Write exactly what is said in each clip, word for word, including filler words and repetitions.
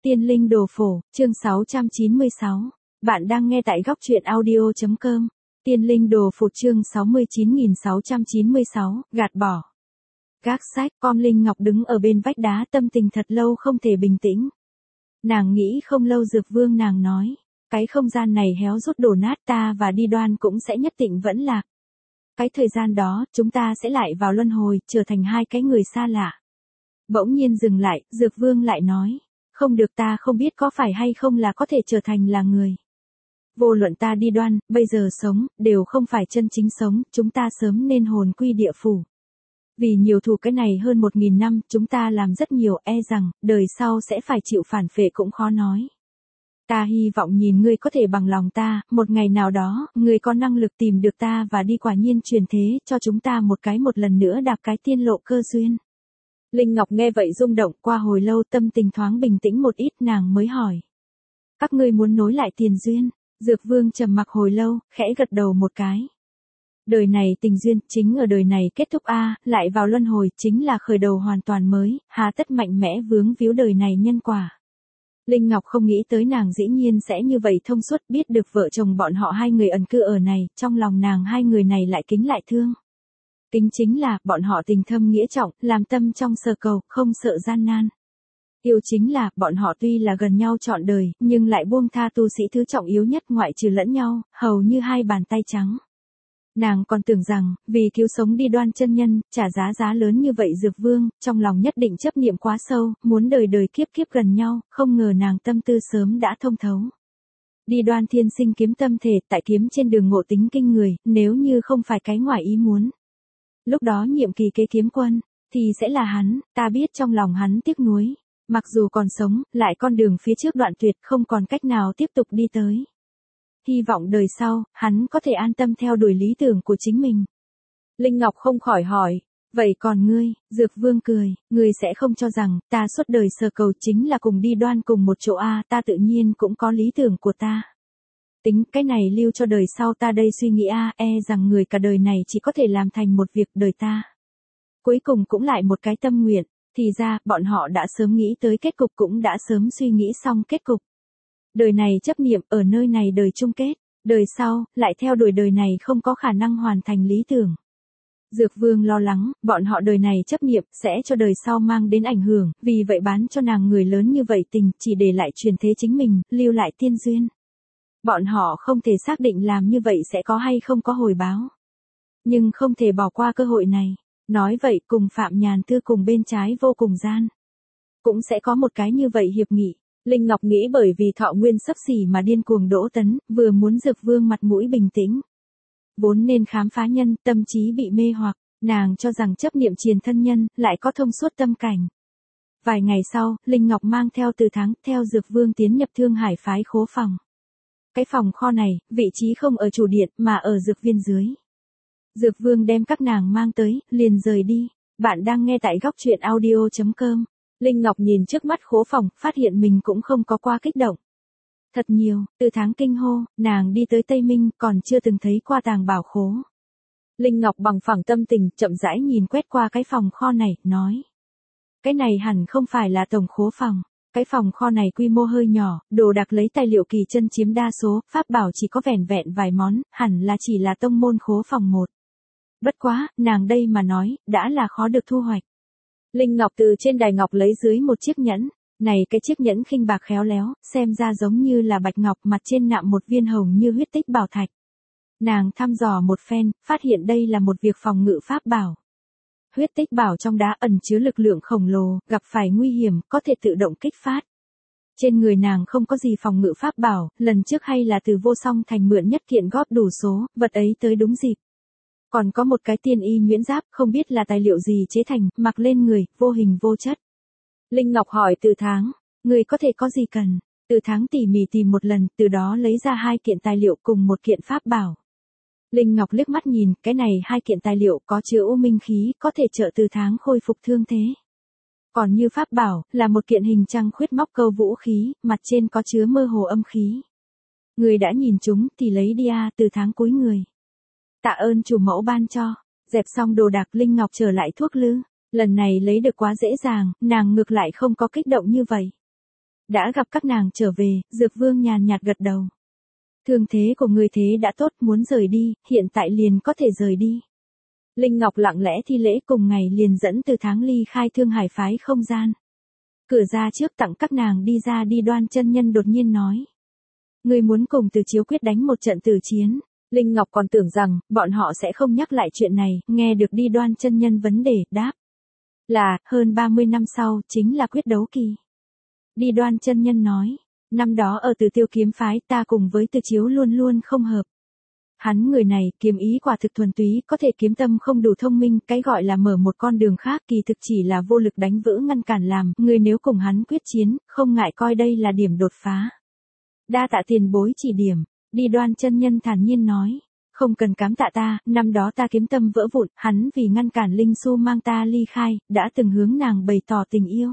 Tiên linh đồ phổ, chương sáu trăm chín mươi sáu. Bạn đang nghe tại góc truyện audio chấm com. Tiên linh đồ phổ chương sáu mươi chín nghìn sáu trăm chín mươi sáu, gạt bỏ. Gác sách, con Linh Ngọc đứng ở bên vách đá tâm tình thật lâu không thể bình tĩnh. Nàng nghĩ không lâu Dược Vương nàng nói, cái không gian này héo rút đổ nát ta và Đi Đoan cũng sẽ nhất định vẫn lạc. Cái thời gian đó, chúng ta sẽ lại vào luân hồi, trở thành hai cái người xa lạ. Bỗng nhiên dừng lại, Dược Vương lại nói, không được, ta không biết có phải hay không là có thể trở thành là người. Vô luận ta Đi Đoan, bây giờ sống, đều không phải chân chính sống, chúng ta sớm nên hồn quy địa phủ. Vì nhiều thù cái này hơn một nghìn năm, chúng ta làm rất nhiều, e rằng, đời sau sẽ phải chịu phản phệ cũng khó nói. Ta hy vọng nhìn ngươi có thể bằng lòng ta, một ngày nào đó, ngươi có năng lực tìm được ta và đi quả nhiên truyền thế, cho chúng ta một cái một lần nữa đạp cái tiên lộ cơ duyên. Linh Ngọc nghe vậy rung động, qua hồi lâu tâm tình thoáng bình tĩnh một ít, nàng mới hỏi. Các ngươi muốn nối lại tiền duyên? Dược Vương trầm mặc hồi lâu, khẽ gật đầu một cái. Đời này tình duyên, chính ở đời này kết thúc a, lại vào luân hồi, chính là khởi đầu hoàn toàn mới, hà tất mạnh mẽ vướng víu đời này nhân quả. Linh Ngọc không nghĩ tới nàng dĩ nhiên sẽ như vậy thông suốt, biết được vợ chồng bọn họ hai người ẩn cư ở này, trong lòng nàng hai người này lại kính lại thương. Kính chính là, bọn họ tình thâm nghĩa trọng, làm tâm trong sờ cầu, không sợ gian nan. Yêu chính là, bọn họ tuy là gần nhau trọn đời, nhưng lại buông tha tu sĩ thứ trọng yếu nhất ngoại trừ lẫn nhau, hầu như hai bàn tay trắng. Nàng còn tưởng rằng, vì cứu sống Đi Đoan chân nhân, trả giá giá lớn như vậy Dược Vương, trong lòng nhất định chấp niệm quá sâu, muốn đời đời kiếp kiếp gần nhau, không ngờ nàng tâm tư sớm đã thông thấu. Đi Đoan thiên sinh kiếm tâm thể, tại kiếm trên đường ngộ tính kinh người, nếu như không phải cái ngoài ý muốn. Lúc đó nhiệm kỳ kế kiếm quân, thì sẽ là hắn, ta biết trong lòng hắn tiếc nuối. Mặc dù còn sống, lại con đường phía trước đoạn tuyệt, không còn cách nào tiếp tục đi tới. Hy vọng đời sau, hắn có thể an tâm theo đuổi lý tưởng của chính mình. Linh Ngọc không khỏi hỏi, vậy còn ngươi? Dược Vương cười, ngươi sẽ không cho rằng, ta suốt đời sờ cầu chính là cùng Đi Đoan cùng một chỗ a, ta tự nhiên cũng có lý tưởng của ta. Tính cái này lưu cho đời sau ta đây suy nghĩ a, e rằng người cả đời này chỉ có thể làm thành một việc đời ta. Cuối cùng cũng lại một cái tâm nguyện, thì ra, bọn họ đã sớm nghĩ tới kết cục, cũng đã sớm suy nghĩ xong kết cục. Đời này chấp niệm, ở nơi này đời chung kết, đời sau, lại theo đuổi đời này không có khả năng hoàn thành lý tưởng. Dược Vương lo lắng, bọn họ đời này chấp niệm, sẽ cho đời sau mang đến ảnh hưởng, vì vậy bán cho nàng người lớn như vậy tình, chỉ để lại truyền thế chính mình, lưu lại tiên duyên. Bọn họ không thể xác định làm như vậy sẽ có hay không có hồi báo. Nhưng không thể bỏ qua cơ hội này. Nói vậy cùng Phạm Nhàn Thư cùng bên trái vô cùng gian. Cũng sẽ có một cái như vậy hiệp nghị. Linh Ngọc nghĩ bởi vì thọ nguyên sắp xỉ mà điên cuồng đỗ tấn, vừa muốn Dược Vương mặt mũi bình tĩnh. Vốn nên khám phá nhân, tâm trí bị mê hoặc, nàng cho rằng chấp niệm triền thân nhân, lại có thông suốt tâm cảnh. Vài ngày sau, Linh Ngọc mang theo Từ Thắng, theo Dược Vương tiến nhập Thương Hải phái khố phòng. Cái phòng kho này, vị trí không ở chủ điện, mà ở dược viên dưới. Dược Vương đem các nàng mang tới, liền rời đi. Bạn đang nghe tại góc truyện audio chấm com. Linh Ngọc nhìn trước mắt khố phòng, phát hiện mình cũng không có qua kích động. Thật nhiều, Từ Tháng kinh hô, nàng đi tới Tây Minh, còn chưa từng thấy qua tàng bảo khố. Linh Ngọc bằng phẳng tâm tình, chậm rãi nhìn quét qua cái phòng kho này, nói. Cái này hẳn không phải là tổng khố phòng. Cái phòng kho này quy mô hơi nhỏ, đồ đạc lấy tài liệu kỳ chân chiếm đa số, pháp bảo chỉ có vẻn vẹn vài món, hẳn là chỉ là tông môn khố phòng một. Bất quá, nàng đây mà nói, đã là khó được thu hoạch. Linh Ngọc từ trên đài ngọc lấy dưới một chiếc nhẫn, này cái chiếc nhẫn khinh bạc khéo léo, xem ra giống như là bạch ngọc, mặt trên nạm một viên hồng như huyết tích bảo thạch. Nàng thăm dò một phen, phát hiện đây là một việc phòng ngự pháp bảo. Huyết tích bảo trong đá ẩn chứa lực lượng khổng lồ, gặp phải nguy hiểm, có thể tự động kích phát. Trên người nàng không có gì phòng ngự pháp bảo, lần trước hay là từ Vô Song Thành mượn nhất kiện góp đủ số, vật ấy tới đúng dịp. Còn có một cái tiên y nhuyễn giáp, không biết là tài liệu gì chế thành, mặc lên người, vô hình vô chất. Linh Ngọc hỏi Từ Tháng, người có thể có gì cần? Từ Tháng tỉ mỉ tìm một lần, từ đó lấy ra hai kiện tài liệu cùng một kiện pháp bảo. Linh Ngọc liếc mắt nhìn, cái này hai kiện tài liệu có chứa u minh khí, có thể trợ Từ Tháng khôi phục thương thế. Còn như pháp bảo, là một kiện hình trăng khuyết móc câu vũ khí, mặt trên có chứa mơ hồ âm khí. Người đã nhìn chúng, thì lấy đi a. Từ Tháng cúi người. Tạ ơn chủ mẫu ban cho. Dẹp xong đồ đạc, Linh Ngọc trở lại thuốc lư. Lần này lấy được quá dễ dàng, nàng ngược lại không có kích động như vậy. Đã gặp các nàng trở về, Dược Vương nhàn nhạt gật đầu. Thương thế của người thế đã tốt, muốn rời đi, hiện tại liền có thể rời đi. Linh Ngọc lặng lẽ thi lễ, cùng ngày liền dẫn Từ Tháng ly khai Thương Hải phái không gian. Cửa ra trước tặng các nàng đi ra đi, Đoan chân nhân đột nhiên nói. Người muốn cùng Từ Chiếu quyết đánh một trận tử chiến. Linh Ngọc còn tưởng rằng, bọn họ sẽ không nhắc lại chuyện này, nghe được đi Đoan chân nhân vấn đề, đáp. Là, hơn ba mươi năm sau, chính là quyết đấu kỳ. Đi Đoan chân nhân nói. Năm đó ở Từ Tiêu kiếm phái, ta cùng với Từ Chiếu luôn luôn không hợp. Hắn người này, kiếm ý quả thực thuần túy, có thể kiếm tâm không đủ thông minh, cái gọi là mở một con đường khác kỳ thực chỉ là vô lực đánh vỡ ngăn cản làm, người nếu cùng hắn quyết chiến, không ngại coi đây là điểm đột phá. Đa tạ tiền bối chỉ điểm, đi Đoan chân nhân thản nhiên nói. Không cần cám tạ ta, năm đó ta kiếm tâm vỡ vụn, hắn vì ngăn cản Linh Xu mang ta ly khai, đã từng hướng nàng bày tỏ tình yêu.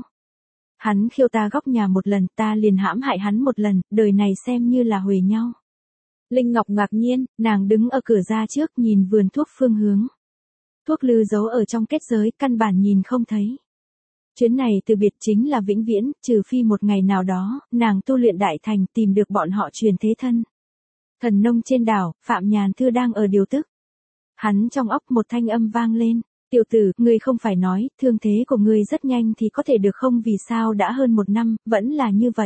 Hắn khiêu ta góc nhà một lần, ta liền hãm hại hắn một lần, đời này xem như là huề nhau. Linh Ngọc ngạc nhiên, nàng đứng ở cửa ra trước nhìn vườn thuốc phương hướng. Thuốc lư giấu ở trong kết giới, căn bản nhìn không thấy. Chuyến này từ biệt chính là vĩnh viễn, trừ phi một ngày nào đó, nàng tu luyện đại thành tìm được bọn họ truyền thế thân. Thần nông trên đảo, Phạm Nhàn Thư đang ở điều tức. Hắn trong óc một thanh âm vang lên. Tiểu tử, ngươi không phải nói, thương thế của ngươi rất nhanh thì có thể được không, vì sao đã hơn một năm, vẫn là như vậy.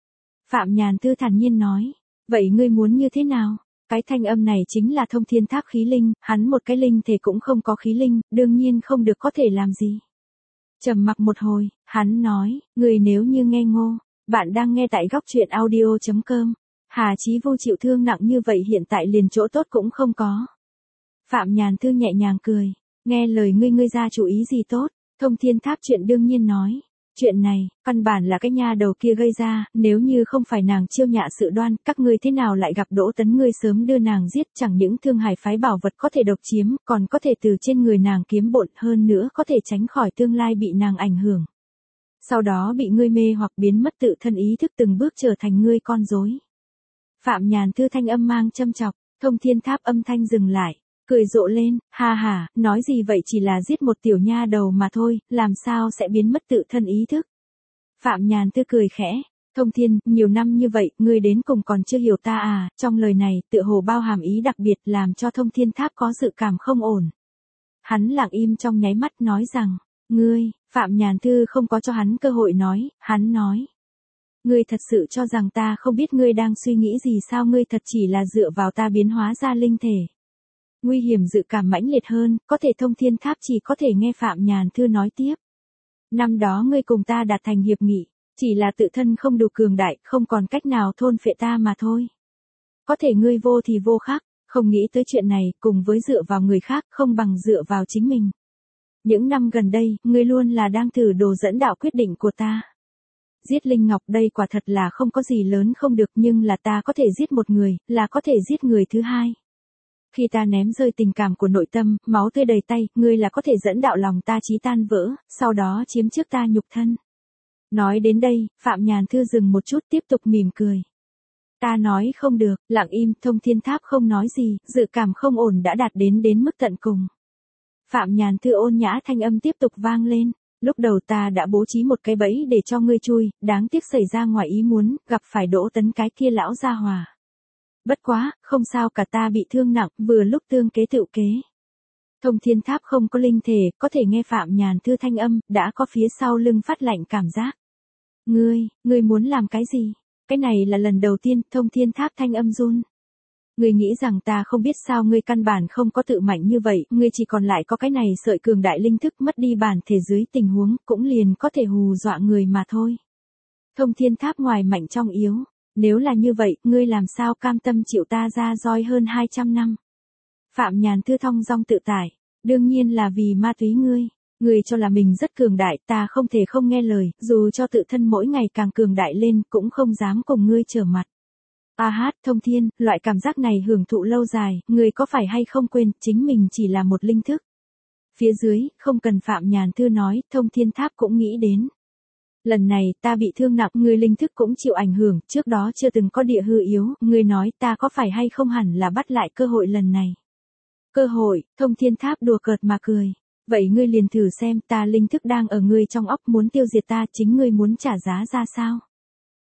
Phạm Nhàn Thư thản nhiên nói. Vậy ngươi muốn như thế nào? Cái thanh âm này chính là Thông Thiên Tháp khí linh, hắn một cái linh thể cũng không có khí linh, đương nhiên không được có thể làm gì. Trầm mặc một hồi, hắn nói, ngươi nếu như nghe ngô, bạn đang nghe tại góc truyện audio chấm com. Hà Chí Vô chịu thương nặng như vậy hiện tại liền chỗ tốt cũng không có. Phạm Nhàn Thư nhẹ nhàng cười, nghe lời ngươi ngươi ra chủ ý gì tốt, Thông Thiên Tháp chuyện đương nhiên nói. Chuyện này, căn bản là cái nha đầu kia gây ra, nếu như không phải nàng chiêu nhạ sự đoan, các ngươi thế nào lại gặp Đỗ Tấn, ngươi sớm đưa nàng giết, chẳng những Thương Hải phái bảo vật có thể độc chiếm, còn có thể từ trên người nàng kiếm bộn, hơn nữa có thể tránh khỏi tương lai bị nàng ảnh hưởng. Sau đó bị ngươi mê hoặc biến mất tự thân ý thức, từng bước trở thành ngươi con rối. Phạm Nhàn Thư thanh âm mang châm chọc, Thông Thiên Tháp âm thanh dừng lại. Cười rộ lên, ha ha, nói gì vậy, chỉ là giết một tiểu nha đầu mà thôi, làm sao sẽ biến mất tự thân ý thức. Phạm Nhàn Thư cười khẽ, Thông Thiên, nhiều năm như vậy, ngươi đến cùng còn chưa hiểu ta à, trong lời này, tựa hồ bao hàm ý đặc biệt làm cho Thông Thiên Tháp có dự cảm không ổn. Hắn lặng im trong nháy mắt nói rằng, ngươi, Phạm Nhàn Thư không có cho hắn cơ hội nói, hắn nói. Ngươi thật sự cho rằng ta không biết ngươi đang suy nghĩ gì sao, ngươi thật chỉ là dựa vào ta biến hóa ra linh thể. Nguy hiểm dự cảm mãnh liệt hơn, có thể Thông Thiên Tháp chỉ có thể nghe Phạm Nhàn Thư nói tiếp. Năm đó ngươi cùng ta đạt thành hiệp nghị, chỉ là tự thân không đủ cường đại, không còn cách nào thôn phệ ta mà thôi. Có thể ngươi vô thì vô khác, không nghĩ tới chuyện này, cùng với dựa vào người khác, không bằng dựa vào chính mình. Những năm gần đây, ngươi luôn là đang thử đồ dẫn đạo quyết định của ta. Giết Linh Ngọc đây quả thật là không có gì lớn không được, nhưng là ta có thể giết một người, là có thể giết người thứ hai. Khi ta ném rơi tình cảm của nội tâm, máu tươi đầy tay, ngươi là có thể dẫn đạo lòng ta chí tan vỡ, sau đó chiếm trước ta nhục thân. Nói đến đây, Phạm Nhàn Thư dừng một chút tiếp tục mỉm cười. Ta nói không được, lặng im, Thông Thiên Tháp không nói gì, dự cảm không ổn đã đạt đến đến mức tận cùng. Phạm Nhàn Thư ôn nhã thanh âm tiếp tục vang lên. Lúc đầu ta đã bố trí một cái bẫy để cho ngươi chui, đáng tiếc xảy ra ngoài ý muốn, gặp phải Đỗ Tấn cái kia lão gia hòa. Bất quá, không sao cả, ta bị thương nặng, vừa lúc tương kế tự kế. Thông Thiên Tháp không có linh thể, có thể nghe Phạm Nhàn Thư thanh âm, đã có phía sau lưng phát lạnh cảm giác. Ngươi, ngươi muốn làm cái gì? Cái này là lần đầu tiên, Thông Thiên Tháp thanh âm run. Ngươi nghĩ rằng ta không biết sao, ngươi căn bản không có tự mạnh như vậy, ngươi chỉ còn lại có cái này sợi cường đại linh thức, mất đi bản thể dưới tình huống, cũng liền có thể hù dọa người mà thôi. Thông Thiên Tháp ngoài mạnh trong yếu, nếu là như vậy, ngươi làm sao cam tâm chịu ta ra roi hơn hai trăm năm. Phạm Nhàn Thư thong dong tự tại, đương nhiên là vì ma túy ngươi, ngươi cho là mình rất cường đại, ta không thể không nghe lời, dù cho tự thân mỗi ngày càng cường đại lên, cũng không dám cùng ngươi trở mặt. A hát, Thông Thiên, loại cảm giác này hưởng thụ lâu dài, ngươi có phải hay không quên, chính mình chỉ là một linh thức. Phía dưới, không cần Phạm Nhàn Thư nói, Thông Thiên Tháp cũng nghĩ đến. Lần này, ta bị thương nặng, ngươi linh thức cũng chịu ảnh hưởng, trước đó chưa từng có địa hư yếu, ngươi nói ta có phải hay không hẳn là bắt lại cơ hội lần này. Cơ hội, Thông Thiên Tháp đùa cợt mà cười. Vậy ngươi liền thử xem, ta linh thức đang ở ngươi trong óc, muốn tiêu diệt ta, chính ngươi muốn trả giá ra sao?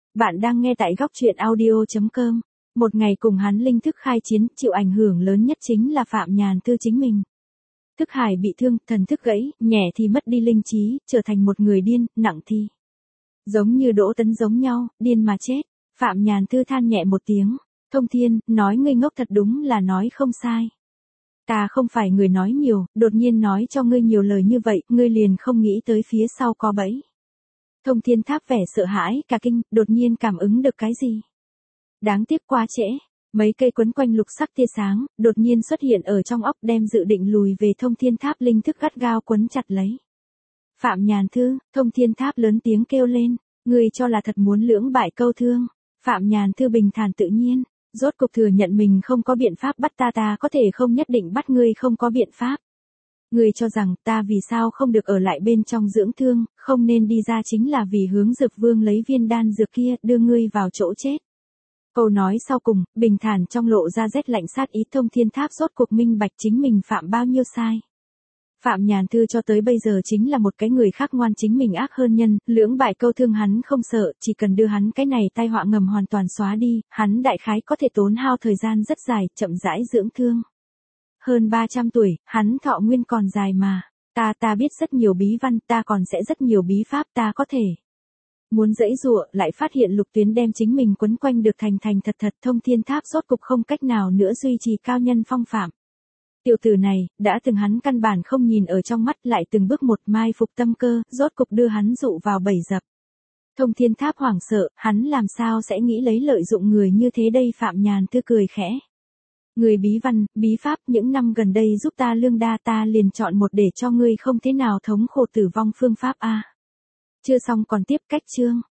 Bạn đang nghe tại góc truyện audio chấm com. Một ngày cùng hắn linh thức khai chiến, chịu ảnh hưởng lớn nhất chính là Phạm Nhàn Thư chính mình. Thức hải bị thương, thần thức gãy, nhẹ thì mất đi linh trí, trở thành một người điên, nặng thì giống như Đỗ Tấn giống nhau, điên mà chết. Phạm Nhàn Thư than nhẹ một tiếng, Thông Thiên, nói ngươi ngốc thật đúng là nói không sai. Ta không phải người nói nhiều, đột nhiên nói cho ngươi nhiều lời như vậy, ngươi liền không nghĩ tới phía sau có bẫy. Thông Thiên Tháp vẻ sợ hãi, cả kinh, đột nhiên cảm ứng được cái gì. Đáng tiếc quá trễ, mấy cây quấn quanh lục sắc tia sáng, đột nhiên xuất hiện ở trong óc đem dự định lùi về Thông Thiên Tháp linh thức gắt gao quấn chặt lấy. Phạm Nhàn Thư, Thông Thiên Tháp lớn tiếng kêu lên, ngươi cho là thật muốn lưỡng bại câu thương. Phạm Nhàn Thư bình thản tự nhiên, rốt cục thừa nhận mình không có biện pháp bắt ta, ta có thể không nhất định bắt ngươi không có biện pháp. Ngươi cho rằng ta vì sao không được ở lại bên trong dưỡng thương, không nên đi ra chính là vì hướng Dược Vương lấy viên đan dược kia đưa ngươi vào chỗ chết. Câu nói sau cùng, bình thản trong lộ ra rét lạnh sát ý. Thông Thiên Tháp rốt cuộc minh bạch chính mình phạm bao nhiêu sai. Phạm Nhàn Thư cho tới bây giờ chính là một cái người khác ngoan chính mình ác hơn nhân, lưỡng bại câu thương hắn không sợ, chỉ cần đưa hắn cái này tai họa ngầm hoàn toàn xóa đi, hắn đại khái có thể tốn hao thời gian rất dài, chậm rãi dưỡng thương. Hơn ba trăm tuổi, hắn thọ nguyên còn dài mà. Ta ta biết rất nhiều bí văn, ta còn sẽ rất nhiều bí pháp, ta có thể. Muốn giãy giụa, lại phát hiện lục tuyến đem chính mình quấn quanh được thành thành thật thật. Thông Thiên Tháp rốt cục không cách nào nữa duy trì cao nhân phong phạm. Tiểu tử này, đã từng hắn căn bản không nhìn ở trong mắt, lại từng bước một mai phục tâm cơ, rốt cục đưa hắn dụ vào bẫy dập. Thông Thiên Tháp hoảng sợ, hắn làm sao sẽ nghĩ lấy lợi dụng người như thế đây. Phạm Nhàn Thư cười khẽ. Người bí văn, bí pháp những năm gần đây giúp ta lương đa, ta liền chọn một để cho ngươi không thế nào thống khổ tử vong phương pháp a. Chưa xong còn tiếp. Cách chương.